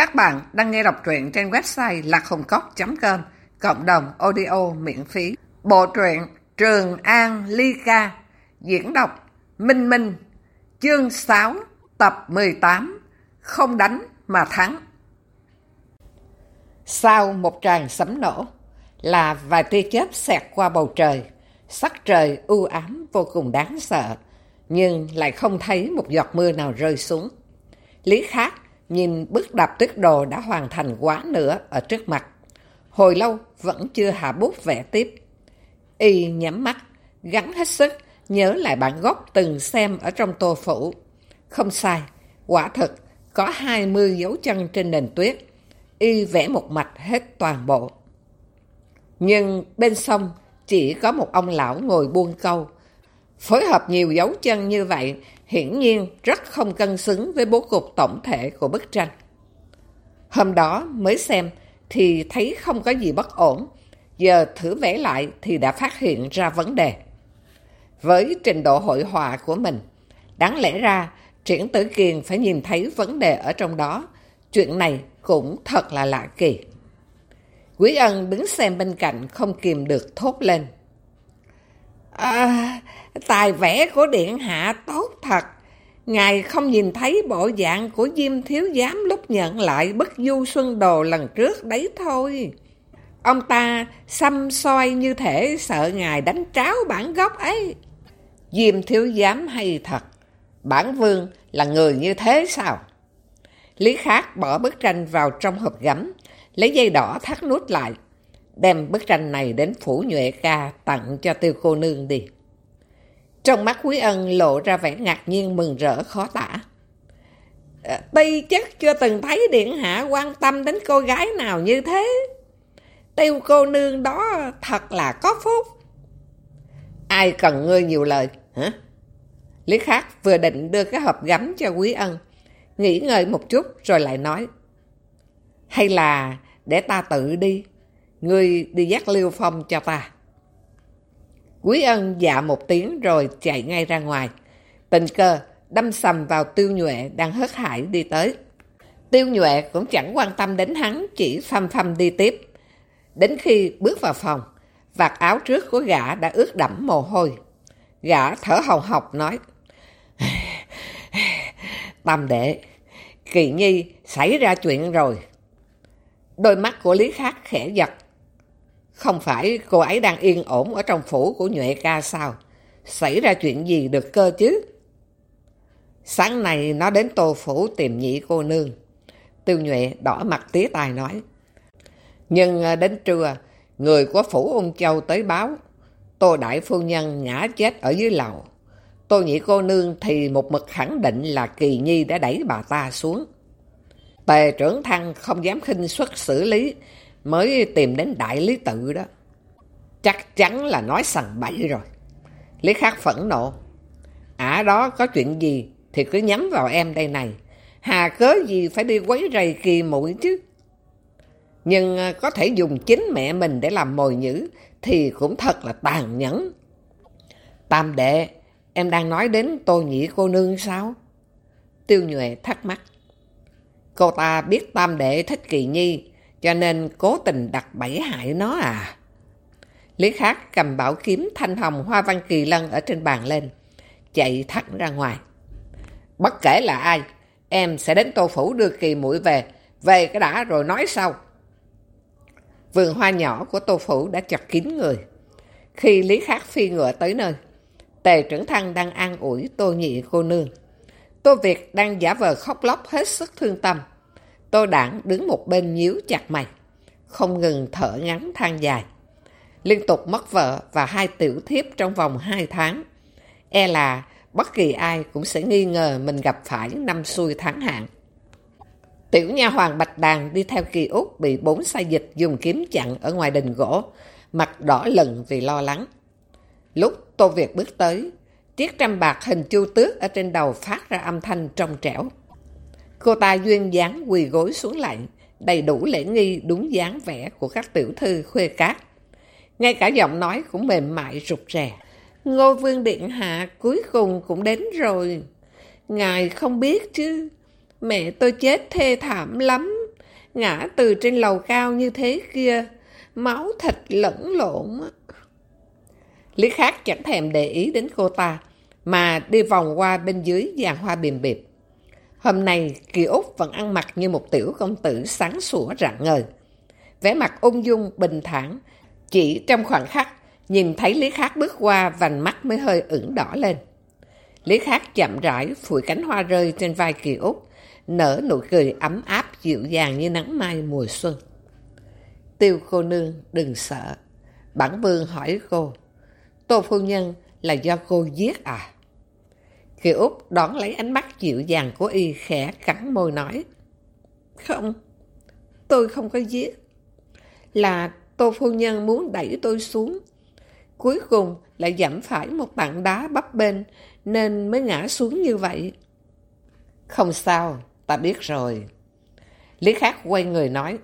Các bạn đang nghe đọc truyện trên website lạchungcốc.com, cộng đồng audio miễn phí. Bộ truyện Trường An Ly Ca, diễn đọc Minh Minh, chương 6, tập 18, Không đánh mà thắng. Sau một tràng sấm nổ là vài tia chớp xẹt qua bầu trời, sắc trời u ám vô cùng đáng sợ, nhưng lại không thấy một giọt mưa nào rơi xuống. Lý Khắc nhìn bức đạp tuyết đồ đã hoàn thành quá nửa ở trước mặt. Hồi lâu vẫn chưa hạ bút vẽ tiếp. Y nhắm mắt, gắng hết sức nhớ lại bản gốc từng xem ở trong tô phủ. Không sai, quả thực có 20 dấu chân trên nền tuyết. Y vẽ một mạch hết toàn bộ. Nhưng bên sông chỉ có một ông lão ngồi buông câu. Phối hợp nhiều dấu chân như vậy hiển nhiên rất không cân xứng với bố cục tổng thể của bức tranh. Hôm đó mới xem thì thấy không có gì bất ổn, giờ thử vẽ lại thì đã phát hiện ra vấn đề. Với trình độ hội họa của mình, đáng lẽ ra Triển Tử Kiền phải nhìn thấy vấn đề ở trong đó. Chuyện này cũng thật là lạ kỳ. Quý Ân đứng xem bên cạnh không kìm được thốt lên. Tài vẽ của điện hạ tốt thật. Ngài không nhìn thấy bộ dạng của Diêm Thiếu Giám lúc nhận lại bức Du Xuân Đồ lần trước đấy thôi. Ông ta xăm soi như thể sợ ngài đánh tráo bản gốc ấy. Diêm Thiếu Giám hay thật. Bản vương là người như thế sao? Lý Khắc bỏ bức tranh vào trong hộp gấm, lấy dây đỏ thắt nút lại. Đem bức tranh này đến phủ Nhuệ Ca tặng cho Tiêu cô nương đi. Trong mắt Quý Ân lộ ra vẻ ngạc nhiên mừng rỡ khó tả. Ti chắc chưa từng thấy điện hạ quan tâm đến cô gái nào như thế. Tiêu cô nương đó thật là có phúc. Ai cần ngươi nhiều lời hả? Lý Khắc vừa định đưa cái hộp gấm cho Quý Ân, nghĩ ngợi một chút rồi lại nói. Hay là để ta tự đi, ngươi đi dắt Liêu Phong cho ta. Quý Ân dạ một tiếng rồi chạy ngay ra ngoài. Tình cờ đâm sầm vào Tiêu Nhuệ đang hớt hải đi tới. Tiêu Nhuệ cũng chẳng quan tâm đến hắn, chỉ phăm phăm đi tiếp. Đến khi bước vào phòng, vạt áo trước của gã đã ướt đẫm mồ hôi. Gã thở hồng hộc nói. Tam đệ, Kỳ Nhi xảy ra chuyện rồi. Đôi mắt của Lý Khắc khẽ giật. Không phải cô ấy đang yên ổn ở trong phủ của Nhuệ Ca sao? Xảy ra chuyện gì được cơ chứ? Sáng nay nó đến Tô phủ tìm Nhị cô nương. Tiêu Nhuệ đỏ mặt tía tai nói. Nhưng đến trưa, người của phủ Ung Châu tới báo. Tô đại phu nhân ngã chết ở dưới lầu. Tô Nhị cô nương thì một mực khẳng định là Kỳ Nhi đã đẩy bà ta xuống. Tề Trưởng Thăng không dám khinh suất xử lý, mới tìm đến đại lý tự đó. Chắc chắn là nói sằng bậy rồi. Lý Khắc phẫn nộ. Đó có chuyện gì thì cứ nhắm vào em đây này. Hà cớ gì phải đi quấy rầy Kỳ muội chứ. Nhưng có thể dùng chính mẹ mình để làm mồi nhữ thì cũng thật là tàn nhẫn. Tam đệ, em đang nói đến Tô Nhị cô nương sao? Tiêu Nhuệ thắc mắc. Cô ta biết tam đệ thích Kỳ Nhi, cho nên cố tình đặt bẫy hại nó à? Lý Khắc cầm bảo kiếm thanh hồng hoa văn kỳ lân ở trên bàn lên, chạy thẳng ra ngoài. Bất kể là ai, em sẽ đến Tô phủ đưa Kỳ muội về cái đã rồi nói sau. Vườn hoa nhỏ của Tô phủ đã chật kín người. Khi Lý Khắc phi ngựa tới nơi, Tề Trưởng Thăng đang an ủi Tô Nhị cô nương. Tô Việt đang giả vờ khóc lóc hết sức thương tâm. Tô Đảng đứng một bên nhíu chặt mày, không ngừng thở ngắn than dài. Liên tục mất vợ và 2 tiểu thiếp trong vòng 2 tháng. E là bất kỳ ai cũng sẽ nghi ngờ mình gặp phải năm xui tháng hạn. Tiểu nha hoàn Bạch Đàn đi theo Kỳ Út bị 4 sai dịch dùng kiếm chặn ở ngoài đình gỗ, mặt đỏ lừng vì lo lắng. Lúc Tô Việt bước tới, chiếc trăm bạc hình chu tước ở trên đầu phát ra âm thanh trong trẻo. Cô ta duyên dáng quỳ gối xuống lạy, đầy đủ lễ nghi đúng dáng vẻ của các tiểu thư khuê cát. Ngay cả giọng nói cũng mềm mại rụt rè. Ngô Vương điện hạ cuối cùng cũng đến rồi. Ngài không biết chứ, mẹ tôi chết thê thảm lắm. ngã từ trên lầu cao như thế kia, máu thịt lẫn lộn. Lý Khắc chẳng thèm để ý đến cô ta, mà đi vòng qua bên dưới giàn hoa bìm bịp. Hôm nay Kỳ Úc vẫn ăn mặc như một tiểu công tử sáng sủa rạng ngời. Vẻ mặt ung dung bình thản, chỉ trong khoảnh khắc nhìn thấy Lý Khắc bước qua, vành mắt mới hơi ửng đỏ lên. Lý Khắc chậm rãi phủi cánh hoa rơi trên vai Kỳ Úc, nở nụ cười ấm áp dịu dàng như nắng mai mùa xuân. Tiêu cô nương đừng sợ. Bản Vương hỏi cô, Tô phu nhân là do cô giết à? Kỳ Úc đón lấy ánh mắt dịu dàng của y, khẽ cắn môi nói, không, tôi không có giết. Là Tô phu nhân muốn đẩy tôi xuống. Cuối cùng lại dẫm phải một tảng đá bấp bênh nên mới ngã xuống như vậy. Không sao, ta biết rồi. Lý Khắc quay người nói,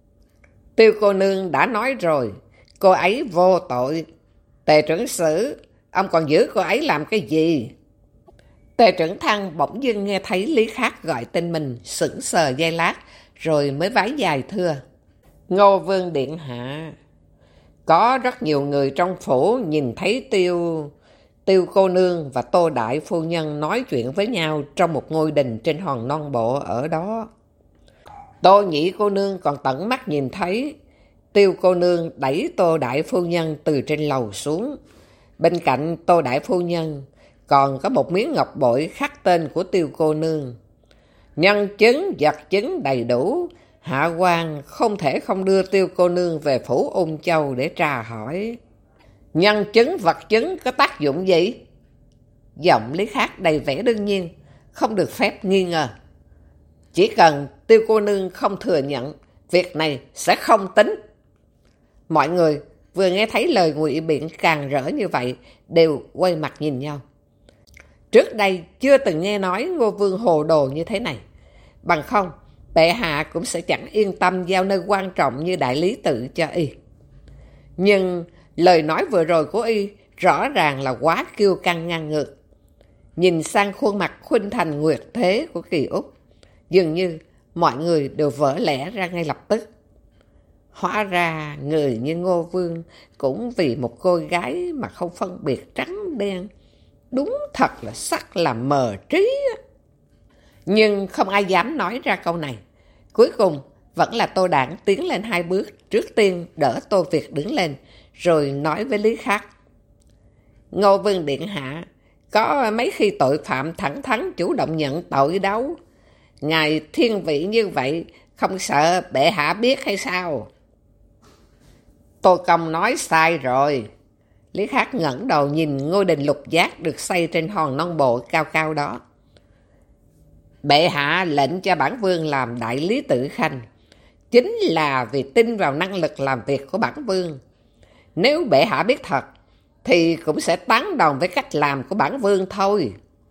Tiêu cô nương đã nói rồi, cô ấy vô tội. Tề trưởng sử, ông còn giữ cô ấy làm cái gì? Tề trưởng Thăng bỗng dưng nghe thấy Lý Khắc gọi tên mình, sững sờ giây lát, rồi mới vái dài thưa, Ngô Vương điện hạ. Có rất nhiều người trong phủ nhìn thấy Tiêu cô nương và Tô đại phu nhân nói chuyện với nhau trong một ngôi đình trên hòn non bộ ở đó. Tô nhị cô nương còn tận mắt nhìn thấy Tiêu cô nương đẩy Tô đại phu nhân từ trên lầu xuống. Bên cạnh Tô đại phu nhân còn có một miếng ngọc bội khắc tên của Tiêu cô nương. Nhân chứng vật chứng đầy đủ, hạ quan không thể không đưa Tiêu cô nương về phủ Ung Châu để tra hỏi. Nhân chứng vật chứng có tác dụng gì? Giọng Lý Khắc đầy vẻ đương nhiên, không được phép nghi ngờ. Chỉ cần Tiêu cô nương không thừa nhận, việc này sẽ không tính. Mọi người vừa nghe thấy lời ngụy biện càng rỡ như vậy, đều quay mặt nhìn nhau. Trước đây chưa từng nghe nói Ngô Vương hồ đồ như thế này. Bằng không, bệ hạ cũng sẽ chẳng yên tâm giao nơi quan trọng như đại lý tự cho y. Nhưng lời nói vừa rồi của y rõ ràng là quá kiêu căng ngang ngược. Nhìn sang khuôn mặt khuynh thành nguyệt thế của Kỳ Úc, dường như mọi người đều vỡ lẽ ra ngay lập tức. Hóa ra người như Ngô Vương cũng vì một cô gái mà không phân biệt trắng đen. Đúng thật là sắc làm mờ trí. Nhưng không ai dám nói ra câu này. Cuối cùng vẫn là Tô Đảng tiến lên 2 bước, trước tiên đỡ Tô Việt đứng lên, rồi nói với Lý Khắc, Ngô Vương điện hạ, có mấy khi tội phạm thẳng thắn chủ động nhận tội đâu. Ngài thiên vị như vậy, không sợ bệ hạ biết hay sao? Tô Công nói sai rồi. Lý Khắc ngẩng đầu nhìn ngôi đình lục giác được xây trên hòn non bộ cao cao đó. Bệ hạ lệnh cho bản vương làm đại lý tự khanh, chính là vì tin vào năng lực làm việc của bản vương. Nếu bệ hạ biết thật, thì cũng sẽ tán đồng với cách làm của bản vương thôi.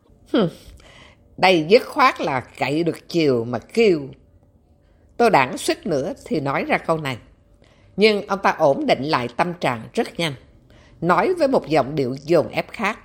Đây dứt khoát là cậy được chiều mà kêu. Tô Đảng suýt nữa thì nói ra câu này. Nhưng ông ta ổn định lại tâm trạng rất nhanh, nói với một giọng điệu dồn ép khác.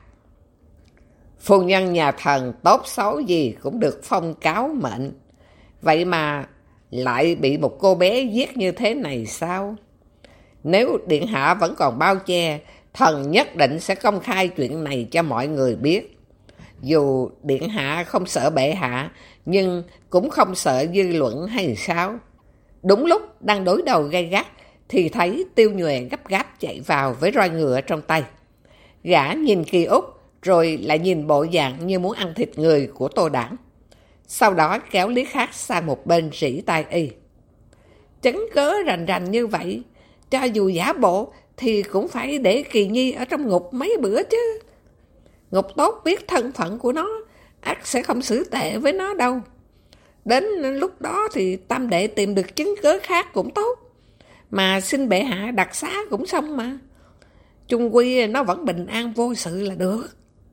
Phu nhân nhà thần tốt xấu gì cũng được phong cáo mệnh. Vậy mà lại bị một cô bé giết như thế này sao? Nếu điện hạ vẫn còn bao che, thần nhất định sẽ công khai chuyện này cho mọi người biết. Dù điện hạ không sợ bệ hạ, nhưng cũng không sợ dư luận hay sao? Đúng lúc đang đối đầu gay gắt, thì thấy Tiêu Nhuệ gấp gáp chạy vào với roi ngựa trong tay. Gã nhìn Kỳ Úc, rồi lại nhìn bộ dạng như muốn ăn thịt người của Tô Đảng. Sau đó kéo Lý Khắc sang một bên rỉ tai y. Chứng cớ rành rành như vậy, cho dù giả bộ thì cũng phải để Kỳ Nhi ở trong ngục mấy bữa chứ. Ngục tốt biết thân phận của nó, ắt sẽ không xử tệ với nó đâu. Đến lúc đó thì tam đệ tìm được chứng cớ khác cũng tốt. Mà xin bệ hạ đặc xá cũng xong mà. Chung quy nó vẫn bình an vô sự là được.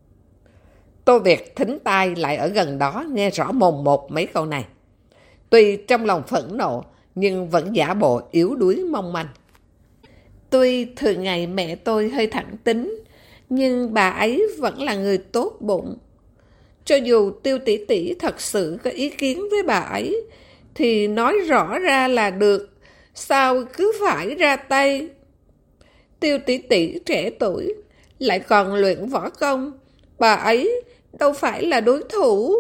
Tô Việt thính tai lại ở gần đó, nghe rõ mồm một mấy câu này. Tuy trong lòng phẫn nộ, nhưng vẫn giả bộ yếu đuối mong manh. Tuy thường ngày mẹ tôi hơi thẳng tính, nhưng bà ấy vẫn là người tốt bụng. Cho dù Tiêu tỷ tỷ thật sự có ý kiến với bà ấy, thì nói rõ ra là được, sao cứ phải ra tay? Tiêu tỷ tỷ trẻ tuổi, lại còn luyện võ công, bà ấy đâu phải là đối thủ.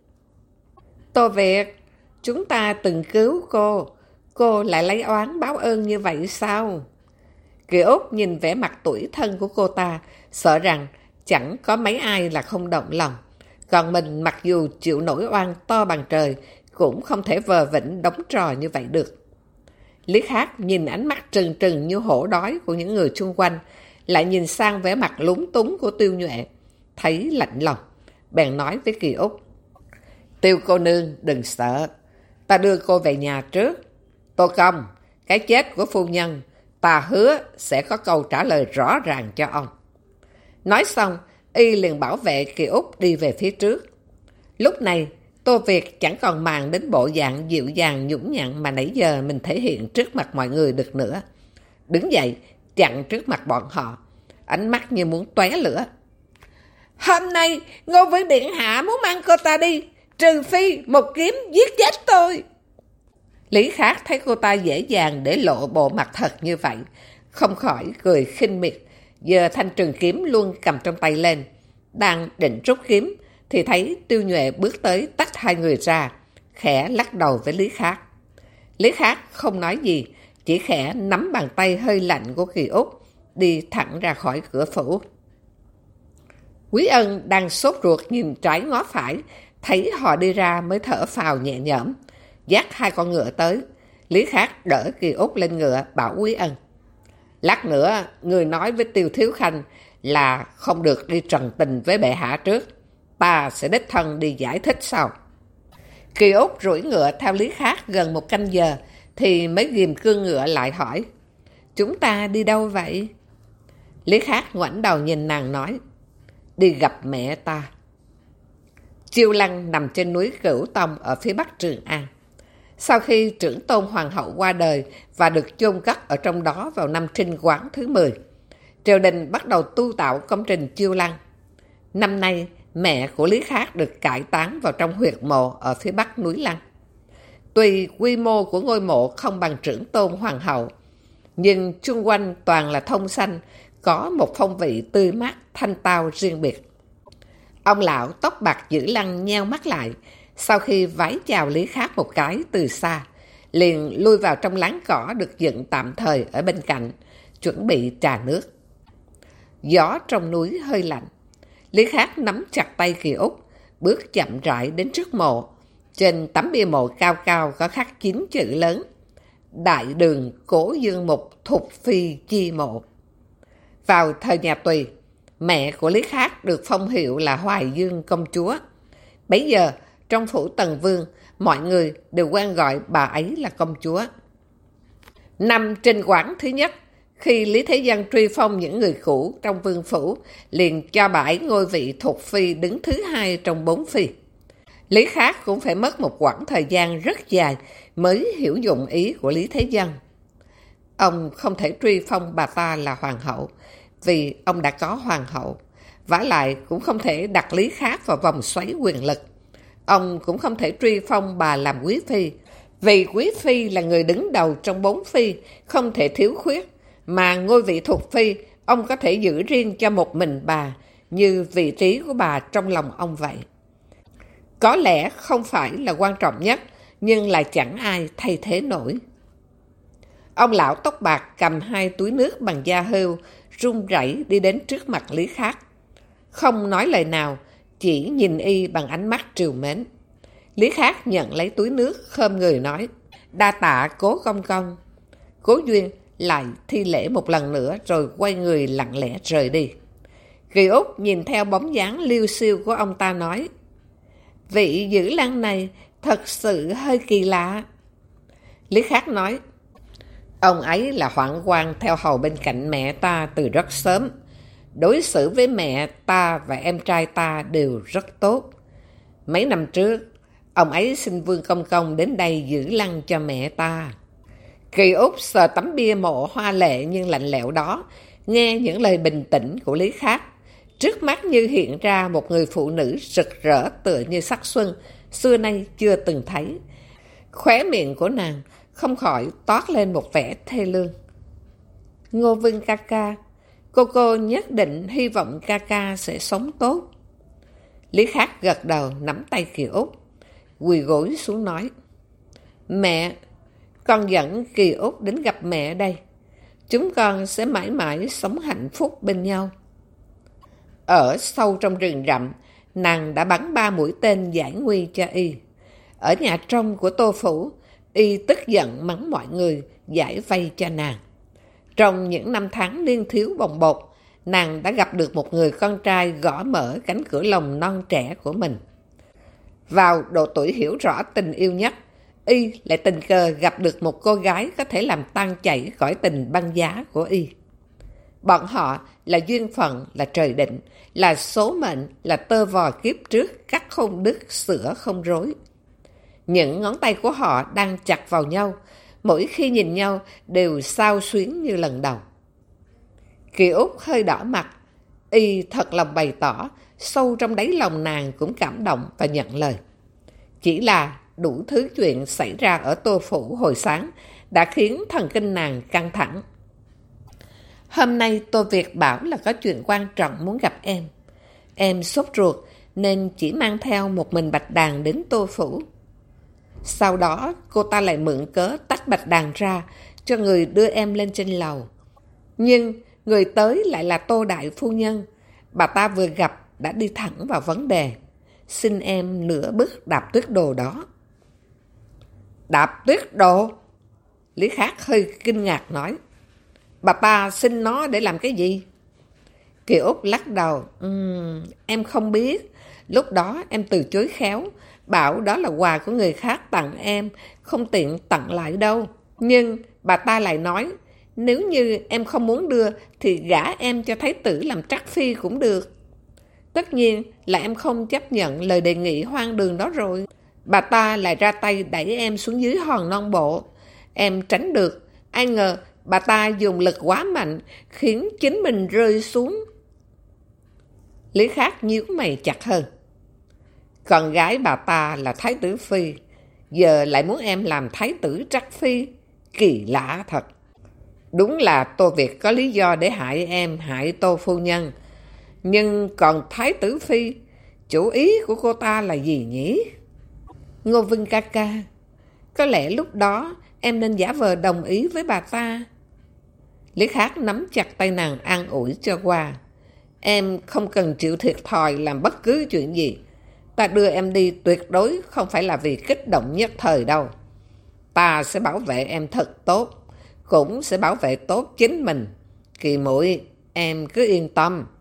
Tô Việt, chúng ta từng cứu cô lại lấy oán báo ơn như vậy sao? Kỳ Út nhìn vẻ mặt tủi thân của cô ta, sợ rằng chẳng có mấy ai là không động lòng. Còn mình mặc dù chịu nổi oan to bằng trời, cũng không thể vờ vĩnh đóng trò như vậy được. Lý Khắc nhìn ánh mắt trừng trừng như hổ đói của những người xung quanh, lại nhìn sang vẻ mặt lúng túng của Tiêu Nhuệ, thấy lạnh lòng, bèn nói với Kỳ Út: Tiêu cô nương đừng sợ, ta đưa cô về nhà trước. Tô Công, cái chết của phu nhân, ta hứa sẽ có câu trả lời rõ ràng cho ông. Nói xong, y liền bảo vệ Kỳ Út đi về phía trước. Lúc này, Tô Việt chẳng còn màng đến bộ dạng dịu dàng nhũng nhặn mà nãy giờ mình thể hiện trước mặt mọi người được nữa. Đứng dậy, chặn trước mặt bọn họ, ánh mắt như muốn tóe lửa. Hôm nay, Ngô Vương Điện Hạ muốn mang cô ta đi, trừ phi một kiếm giết chết tôi. Lý Khắc thấy cô ta dễ dàng để lộ bộ mặt thật như vậy, không khỏi cười khinh miệt, giơ thanh trường kiếm luôn cầm trong tay lên. Đang định rút kiếm, thì thấy Tiêu Nhuệ bước tới tách hai người ra, khẽ lắc đầu với Lý Khắc. Lý Khắc không nói gì, chỉ khẽ nắm bàn tay hơi lạnh của Kỳ Út, đi thẳng ra khỏi cửa phủ. Quý Ân đang sốt ruột nhìn trái ngó phải, thấy họ đi ra mới thở phào nhẹ nhõm, dắt hai con ngựa tới. Lý Khắc đỡ Kỳ Út lên ngựa, bảo Quý Ân: Lát nữa, người nói với Tiêu Thiếu Khanh là không được đi trần tình với bệ hạ trước. Ta sẽ đích thân đi giải thích sau. Kỳ Út rủi ngựa theo Lý Khắc gần một canh giờ, thì mới ghìm cương ngựa lại hỏi: Chúng ta đi đâu vậy? Lý Khắc ngoảnh đầu nhìn nàng nói: Đi gặp mẹ ta. Chiêu Lăng nằm trên núi Cửu Tông ở phía bắc Trường An. Sau khi trưởng tôn hoàng hậu qua đời và được chôn cất ở trong đó vào năm Trinh Quán thứ 10, triều đình bắt đầu tu tạo công trình Chiêu Lăng. Năm nay, mẹ của Lý Khắc được cải táng vào trong huyệt mộ ở phía bắc núi Lăng. Tuy quy mô của ngôi mộ không bằng trưởng tôn hoàng hậu, nhưng chung quanh toàn là thông xanh, có một phong vị tươi mát thanh tao riêng biệt. Ông lão tóc bạc Dữ Lăng nheo mắt lại, sau khi vái chào Lý Khắc một cái từ xa, liền lui vào trong láng cỏ được dựng tạm thời ở bên cạnh, chuẩn bị trà nước. Gió trong núi hơi lạnh, Lý Khắc nắm chặt tay Kỳ Út, bước chậm rãi đến trước mộ. Trên tấm bia mộ cao cao có khắc 9 chữ lớn: Đại đường Cố Dương Mục Thục Phi chi mộ. Vào thời nhà Tùy, mẹ của Lý Khắc được phong hiệu là Hoài Dương công chúa. Bấy giờ, trong phủ Tần Vương, mọi người đều quen gọi bà ấy là công chúa. Năm Trinh Quán thứ nhất, khi Lý Thế Dân truy phong những người cũ trong vương phủ, liền cho bà ấy ngôi vị Thục Phi đứng thứ 2 trong 4 phi. Lý Khắc cũng phải mất một quãng thời gian rất dài mới hiểu dụng ý của Lý Thế Dân. Ông không thể truy phong bà ta là hoàng hậu, vì ông đã có hoàng hậu. Vả lại cũng không thể đặt Lý Khắc vào vòng xoáy quyền lực. Ông cũng không thể truy phong bà làm quý phi, vì quý phi là người đứng đầu trong 4 phi, không thể thiếu khuyết. Mà ngôi vị Thục Phi, ông có thể giữ riêng cho một mình bà, như vị trí của bà trong lòng ông vậy. Có lẽ không phải là quan trọng nhất, nhưng lại chẳng ai thay thế nổi. Ông lão tóc bạc cầm 2 túi nước bằng da hươu, run rẩy đi đến trước mặt Lý Khắc. Không nói lời nào, chỉ nhìn y bằng ánh mắt trìu mến. Lý Khắc nhận lấy túi nước, khom người nói: Đa tạ Cố công công. Cố Duyên lại thi lễ một lần nữa rồi quay người lặng lẽ rời đi. Kỳ Út nhìn theo bóng dáng liêu xiêu của ông ta nói: Vị Dữ Lăng này thật sự hơi kỳ lạ. Lý Khắc nói: Ông ấy là hoạn quan theo hầu bên cạnh mẹ ta từ rất sớm. Đối xử với mẹ ta và em trai ta đều rất tốt. Mấy năm trước, ông ấy xin Vương Công Công đến đây giữ lăng cho mẹ ta. Kỳ Út sờ tấm bia mộ hoa lệ nhưng lạnh lẽo đó, nghe những lời bình tĩnh của Lý Khắc. Trước mắt như hiện ra một người phụ nữ rực rỡ tựa như sắc xuân, xưa nay chưa từng thấy. Khóe miệng của nàng không khỏi toát lên một vẻ thê lương. Ngô Vinh ca ca, cô nhất định hy vọng ca ca sẽ sống tốt. Lý Khắc gật đầu nắm tay Kỳ Út, quỳ gối xuống nói. Mẹ, con dẫn Kỳ Út đến gặp mẹ đây. Chúng con sẽ mãi mãi sống hạnh phúc bên nhau. Ở sâu trong rừng rậm, nàng đã bắn 3 mũi tên giải nguy cho y. Ở nhà trong của Tô Phủ, y tức giận mắng mọi người giải vây cho nàng. Trong những năm tháng niên thiếu bồng bột, nàng đã gặp được một người con trai gõ mở cánh cửa lòng non trẻ của mình. Vào độ tuổi hiểu rõ tình yêu nhất, y lại tình cờ gặp được một cô gái có thể làm tan chảy cõi tình băng giá của y. Bọn họ là duyên phận, là trời định, là số mệnh, là tơ vò kiếp trước, cắt không đứt, sửa không rối. Những ngón tay của họ đang chặt vào nhau, mỗi khi nhìn nhau đều xao xuyến như lần đầu. Kỳ Út hơi đỏ mặt, y thật lòng bày tỏ, sâu trong đáy lòng nàng cũng cảm động và nhận lời. Chỉ là đủ thứ chuyện xảy ra ở Tô Phủ hồi sáng đã khiến thần kinh nàng căng thẳng. Hôm nay Tô Việt bảo là có chuyện quan trọng muốn gặp em. Em sốt ruột nên chỉ mang theo một mình Bạch Đàn đến Tô Phủ. Sau đó cô ta lại mượn cớ tách Bạch Đàn ra cho người đưa em lên trên lầu. Nhưng người tới lại là Tô Đại Phu Nhân. Bà ta vừa gặp đã đi thẳng vào vấn đề. Xin em nửa bước đạp tuyết đồ đó. Đạp tuyết đồ? Lý Khắc hơi kinh ngạc nói. Bà ta xin nó để làm cái gì? Kỳ Út lắc đầu. Em không biết. Lúc đó em từ chối khéo, bảo đó là quà của người khác tặng em, không tiện tặng lại đâu. Nhưng bà ta lại nói, nếu như em không muốn đưa thì gả em cho thái tử làm trắc phi cũng được. Tất nhiên là em không chấp nhận lời đề nghị hoang đường đó rồi. Bà ta lại ra tay đẩy em xuống dưới hòn non bộ. Em tránh được, ai ngờ bà ta dùng lực quá mạnh, khiến chính mình rơi xuống. Lý Khắc nhíu mày chặt hơn. Con gái bà ta là thái tử phi, giờ lại muốn em làm thái tử trắc phi. Kỳ lạ thật. Đúng là Tô Việt có lý do để hại em, hại Tô phu nhân. Nhưng còn thái tử phi, chủ ý của cô ta là gì nhỉ? Ngô Vinh ca ca, có lẽ lúc đó em nên giả vờ đồng ý với bà ta. Lý Khắc nắm chặt tay nàng an ủi cho qua. Em không cần chịu thiệt thòi làm bất cứ chuyện gì. Ta đưa em đi tuyệt đối không phải là vì kích động nhất thời đâu. Ta sẽ bảo vệ em thật tốt, cũng sẽ bảo vệ tốt chính mình. Kỳ muội, em cứ yên tâm.